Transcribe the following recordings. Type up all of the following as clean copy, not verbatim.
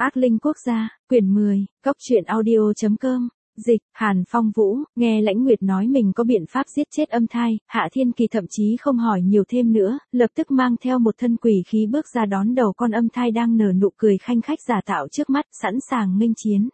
Ác linh quốc gia, quyển 10, Cốc truyện audio.com, dịch, Hàn Phong Vũ, nghe Lãnh Nguyệt nói mình có biện pháp giết chết âm thai, Hạ Thiên Kỳ thậm chí không hỏi nhiều thêm nữa, lập tức mang theo một thân quỷ khí bước ra đón đầu con âm thai đang nở nụ cười khanh khách giả tạo trước mắt, sẵn sàng nghênh chiến.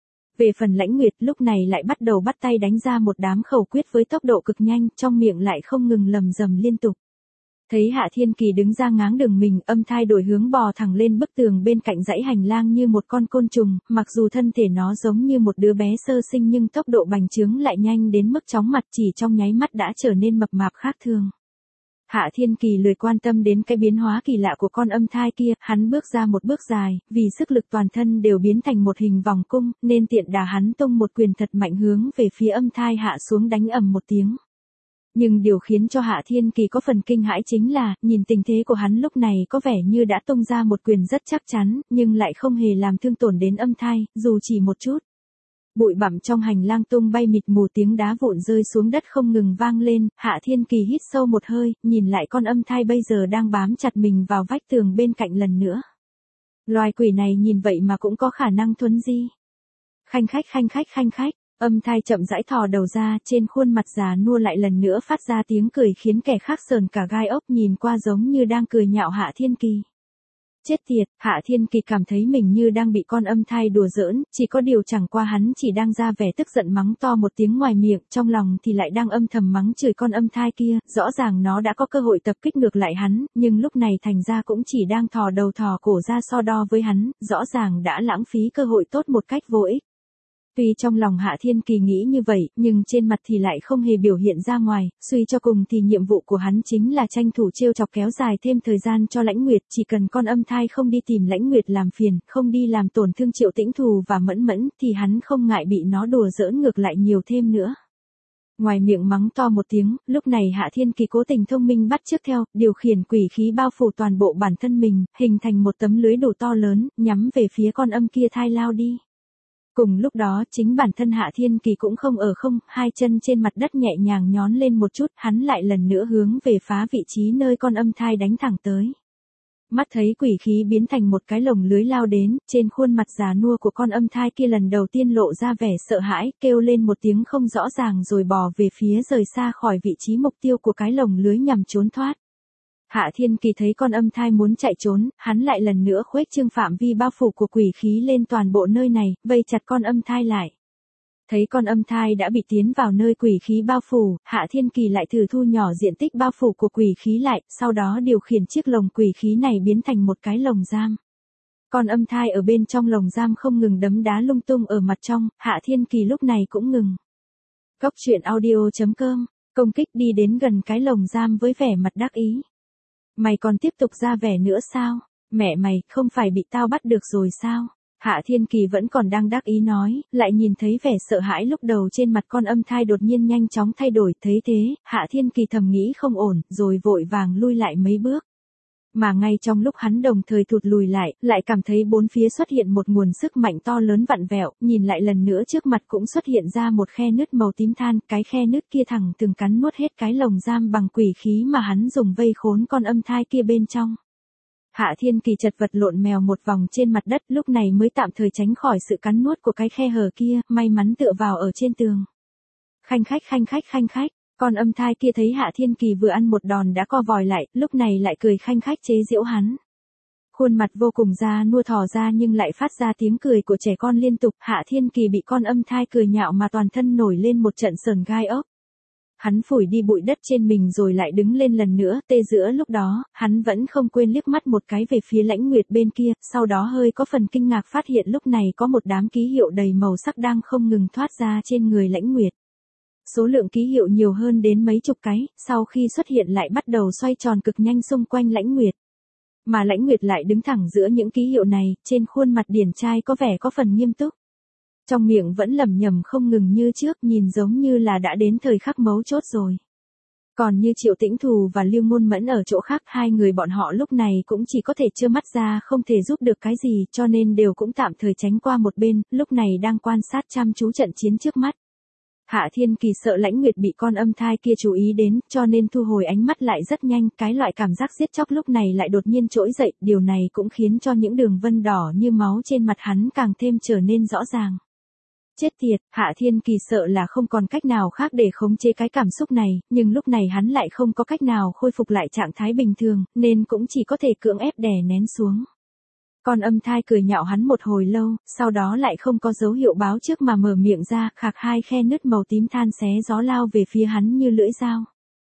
Về phần Lãnh Nguyệt lúc này lại bắt đầu bắt tay đánh ra một đám khẩu quyết với tốc độ cực nhanh, trong miệng lại không ngừng lầm rầm liên tục. Thấy Hạ Thiên Kỳ đứng ra ngáng đường mình, âm thai đổi hướng bò thẳng lên bức tường bên cạnh dãy hành lang như một con côn trùng, mặc dù thân thể nó giống như một đứa bé sơ sinh nhưng tốc độ bành trướng lại nhanh đến mức chóng mặt, chỉ trong nháy mắt đã trở nên mập mạp khác thường. Hạ Thiên Kỳ lười quan tâm đến cái biến hóa kỳ lạ của con âm thai kia, hắn bước ra một bước dài, vì sức lực toàn thân đều biến thành một hình vòng cung, nên tiện đà hắn tung một quyền thật mạnh hướng về phía âm thai hạ xuống đánh ầm một tiếng. Nhưng điều khiến cho Hạ Thiên Kỳ có phần kinh hãi chính là, nhìn tình thế của hắn lúc này có vẻ như đã tung ra một quyền rất chắc chắn, nhưng lại không hề làm thương tổn đến âm thai, dù chỉ một chút. Bụi bặm trong hành lang tung bay mịt mù, tiếng đá vụn rơi xuống đất không ngừng vang lên, Hạ Thiên Kỳ hít sâu một hơi, nhìn lại con âm thai bây giờ đang bám chặt mình vào vách tường bên cạnh lần nữa. Loài quỷ này nhìn vậy mà cũng có khả năng thuấn di. Khanh khách khanh khách khanh khách. Âm thai chậm rãi thò đầu ra, trên khuôn mặt già nua lại lần nữa phát ra tiếng cười khiến kẻ khác sờn cả gai ốc, nhìn qua giống như đang cười nhạo Hạ Thiên Kỳ. Chết tiệt, Hạ Thiên Kỳ cảm thấy mình như đang bị con âm thai đùa giỡn, chỉ có điều chẳng qua hắn chỉ đang ra vẻ tức giận mắng to một tiếng ngoài miệng, trong lòng thì lại đang âm thầm mắng chửi con âm thai kia, rõ ràng nó đã có cơ hội tập kích ngược lại hắn, nhưng lúc này thành ra cũng chỉ đang thò đầu thò cổ ra so đo với hắn, rõ ràng đã lãng phí cơ hội tốt một cách vô ích. Tuy trong lòng Hạ Thiên Kỳ nghĩ như vậy, nhưng trên mặt thì lại không hề biểu hiện ra ngoài, suy cho cùng thì nhiệm vụ của hắn chính là tranh thủ trêu chọc kéo dài thêm thời gian cho Lãnh Nguyệt, chỉ cần con âm thai không đi tìm Lãnh Nguyệt làm phiền, không đi làm tổn thương Triệu Tĩnh Thù và Mẫn Mẫn, thì hắn không ngại bị nó đùa giỡn ngược lại nhiều thêm nữa. Ngoài miệng mắng to một tiếng, lúc này Hạ Thiên Kỳ cố tình thông minh bắt chước theo, điều khiển quỷ khí bao phủ toàn bộ bản thân mình, hình thành một tấm lưới đủ to lớn, nhắm về phía con âm kia thai lao đi. Cùng lúc đó, chính bản thân Hạ Thiên Kỳ cũng không ở không, hai chân trên mặt đất nhẹ nhàng nhón lên một chút, hắn lại lần nữa hướng về phá vị trí nơi con âm thai đánh thẳng tới. Mắt thấy quỷ khí biến thành một cái lồng lưới lao đến, trên khuôn mặt già nua của con âm thai kia lần đầu tiên lộ ra vẻ sợ hãi, kêu lên một tiếng không rõ ràng rồi bò về phía rời xa khỏi vị trí mục tiêu của cái lồng lưới nhằm trốn thoát. Hạ Thiên Kỳ thấy con âm thai muốn chạy trốn, hắn lại lần nữa khuếch trương phạm vi bao phủ của quỷ khí lên toàn bộ nơi này, vây chặt con âm thai lại. Thấy con âm thai đã bị tiến vào nơi quỷ khí bao phủ, Hạ Thiên Kỳ lại thử thu nhỏ diện tích bao phủ của quỷ khí lại, sau đó điều khiển chiếc lồng quỷ khí này biến thành một cái lồng giam. Con âm thai ở bên trong lồng giam không ngừng đấm đá lung tung ở mặt trong, Hạ Thiên Kỳ lúc này cũng ngừng. Cốc truyện audio.com, công kích đi đến gần cái lồng giam với vẻ mặt đắc ý. Mày còn tiếp tục ra vẻ nữa sao? Mẹ mày, không phải bị tao bắt được rồi sao? Hạ Thiên Kỳ vẫn còn đang đắc ý nói, lại nhìn thấy vẻ sợ hãi lúc đầu trên mặt con âm thai đột nhiên nhanh chóng thay đổi, thấy thế, Hạ Thiên Kỳ thầm nghĩ không ổn, rồi vội vàng lui lại mấy bước. Mà ngay trong lúc hắn đồng thời thụt lùi lại cảm thấy bốn phía xuất hiện một nguồn sức mạnh to lớn vặn vẹo, nhìn lại lần nữa trước mặt cũng xuất hiện ra một khe nứt màu tím than, cái khe nứt kia thẳng từng cắn nuốt hết cái lồng giam bằng quỷ khí mà hắn dùng vây khốn con âm thai kia bên trong. Hạ Thiên Kỳ chật vật lộn mèo một vòng trên mặt đất, lúc này mới tạm thời tránh khỏi sự cắn nuốt của cái khe hở kia, may mắn tựa vào ở trên tường. Khanh khách khanh khách khanh khách. Con âm thai kia thấy Hạ Thiên Kỳ vừa ăn một đòn đã co vòi lại, lúc này lại cười khanh khách chế giễu hắn. Khuôn mặt vô cùng da nua thò ra nhưng lại phát ra tiếng cười của trẻ con liên tục, Hạ Thiên Kỳ bị con âm thai cười nhạo mà toàn thân nổi lên một trận sờn gai ốc. Hắn phủi đi bụi đất trên mình rồi lại đứng lên lần nữa, tê giữa lúc đó, hắn vẫn không quên liếc mắt một cái về phía Lãnh Nguyệt bên kia, sau đó hơi có phần kinh ngạc phát hiện lúc này có một đám ký hiệu đầy màu sắc đang không ngừng thoát ra trên người Lãnh Nguyệt. Số lượng ký hiệu nhiều hơn đến mấy chục cái, sau khi xuất hiện lại bắt đầu xoay tròn cực nhanh xung quanh Lãnh Nguyệt. Mà Lãnh Nguyệt lại đứng thẳng giữa những ký hiệu này, trên khuôn mặt điển trai có vẻ có phần nghiêm túc. Trong miệng vẫn lẩm nhẩm không ngừng như trước, nhìn giống như là đã đến thời khắc mấu chốt rồi. Còn như Triệu Tĩnh Thù và Lưu Ngôn Mẫn ở chỗ khác, hai người bọn họ lúc này cũng chỉ có thể trơ mắt ra không thể giúp được cái gì, cho nên đều cũng tạm thời tránh qua một bên, lúc này đang quan sát chăm chú trận chiến trước mắt. Hạ Thiên Kỳ sợ Lãnh Nguyệt bị con âm thai kia chú ý đến, cho nên thu hồi ánh mắt lại rất nhanh, cái loại cảm giác giết chóc lúc này lại đột nhiên trỗi dậy, điều này cũng khiến cho những đường vân đỏ như máu trên mặt hắn càng thêm trở nên rõ ràng. Chết tiệt, Hạ Thiên Kỳ sợ là không còn cách nào khác để khống chế cái cảm xúc này, nhưng lúc này hắn lại không có cách nào khôi phục lại trạng thái bình thường, nên cũng chỉ có thể cưỡng ép đè nén xuống. Con âm thai cười nhạo hắn một hồi lâu, sau đó lại không có dấu hiệu báo trước mà mở miệng ra, khạc hai khe nứt màu tím than xé gió lao về phía hắn như lưỡi dao.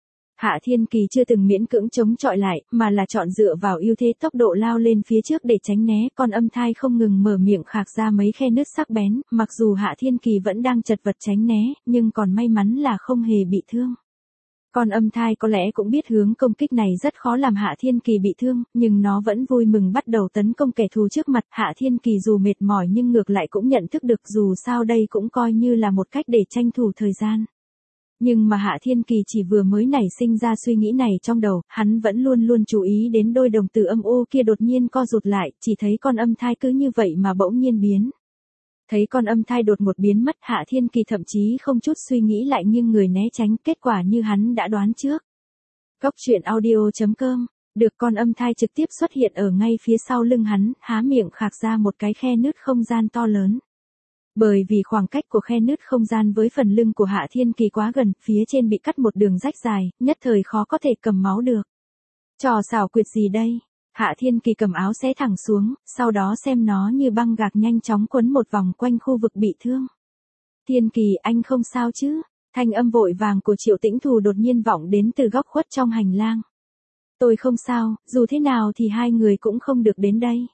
Hạ Thiên Kỳ chưa từng miễn cưỡng chống chọi lại, mà là chọn dựa vào ưu thế tốc độ lao lên phía trước để tránh né, con âm thai không ngừng mở miệng khạc ra mấy khe nứt sắc bén, mặc dù Hạ Thiên Kỳ vẫn đang chật vật tránh né, nhưng còn may mắn là không hề bị thương. Con âm thai có lẽ cũng biết hướng công kích này rất khó làm Hạ Thiên Kỳ bị thương, nhưng nó vẫn vui mừng bắt đầu tấn công kẻ thù trước mặt. Hạ Thiên Kỳ dù mệt mỏi nhưng ngược lại cũng nhận thức được dù sao đây cũng coi như là một cách để tranh thủ thời gian. Nhưng mà Hạ Thiên Kỳ chỉ vừa mới nảy sinh ra suy nghĩ này trong đầu, hắn vẫn luôn luôn chú ý đến đôi đồng tử âm u kia đột nhiên co rụt lại, chỉ thấy con âm thai cứ như vậy mà bỗng nhiên biến. Thấy con âm thai đột một biến mất, Hạ Thiên Kỳ thậm chí không chút suy nghĩ lại nghiêng người né tránh, kết quả như hắn đã đoán trước. Góc truyện audio.com, được con âm thai trực tiếp xuất hiện ở ngay phía sau lưng hắn, há miệng khạc ra một cái khe nứt không gian to lớn. Bởi vì khoảng cách của khe nứt không gian với phần lưng của Hạ Thiên Kỳ quá gần, phía trên bị cắt một đường rách dài, nhất thời khó có thể cầm máu được. Trò xảo quyệt gì đây? Hạ Thiên Kỳ cầm áo xé thẳng xuống, sau đó xem nó như băng gạc nhanh chóng quấn một vòng quanh khu vực bị thương. Thiên Kỳ, anh không sao chứ? Thanh âm vội vàng của Triệu Tĩnh Thù đột nhiên vọng đến từ góc khuất trong hành lang. Tôi không sao, dù thế nào thì hai người cũng không được đến đây.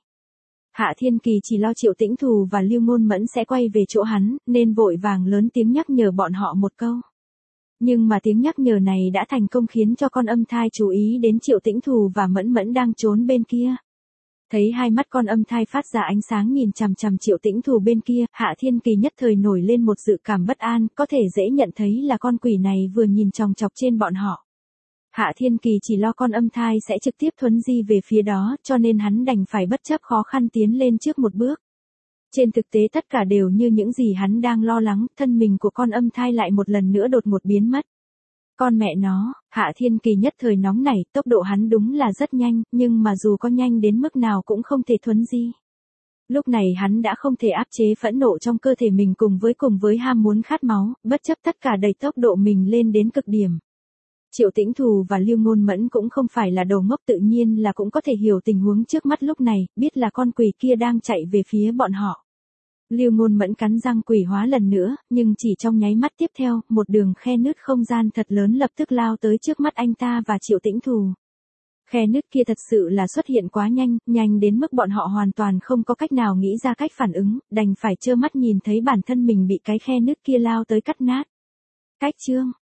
Hạ Thiên Kỳ chỉ lo Triệu Tĩnh Thù và Lưu Ngôn Mẫn sẽ quay về chỗ hắn, nên vội vàng lớn tiếng nhắc nhở bọn họ một câu. Nhưng mà tiếng nhắc nhở này đã thành công khiến cho con âm thai chú ý đến Triệu Tĩnh Thù và Mẫn Mẫn đang trốn bên kia. Thấy hai mắt con âm thai phát ra ánh sáng nhìn chằm chằm Triệu Tĩnh Thù bên kia, Hạ Thiên Kỳ nhất thời nổi lên một dự cảm bất an, có thể dễ nhận thấy là con quỷ này vừa nhìn chòng chọc trên bọn họ. Hạ Thiên Kỳ chỉ lo con âm thai sẽ trực tiếp thuấn di về phía đó, cho nên hắn đành phải bất chấp khó khăn tiến lên trước một bước. Trên thực tế tất cả đều như những gì hắn đang lo lắng, thân mình của con âm thai lại một lần nữa đột ngột biến mất. Con mẹ nó, Hạ Thiên Kỳ nhất thời nóng nảy, tốc độ hắn đúng là rất nhanh, nhưng mà dù có nhanh đến mức nào cũng không thể thuấn di. Lúc này hắn đã không thể áp chế phẫn nộ trong cơ thể mình cùng với ham muốn khát máu, bất chấp tất cả đẩy tốc độ mình lên đến cực điểm. Triệu Tĩnh Thù và Lưu Ngôn Mẫn cũng không phải là đồ ngốc, tự nhiên là cũng có thể hiểu tình huống trước mắt lúc này, biết là con quỷ kia đang chạy về phía bọn họ. Lưu Ngôn Mẫn cắn răng quỷ hóa lần nữa, nhưng chỉ trong nháy mắt tiếp theo, một đường khe nứt không gian thật lớn lập tức lao tới trước mắt anh ta và Triệu Tĩnh Thù. Khe nứt kia thật sự là xuất hiện quá nhanh, nhanh đến mức bọn họ hoàn toàn không có cách nào nghĩ ra cách phản ứng, đành phải trơ mắt nhìn thấy bản thân mình bị cái khe nứt kia lao tới cắt nát. Cách chương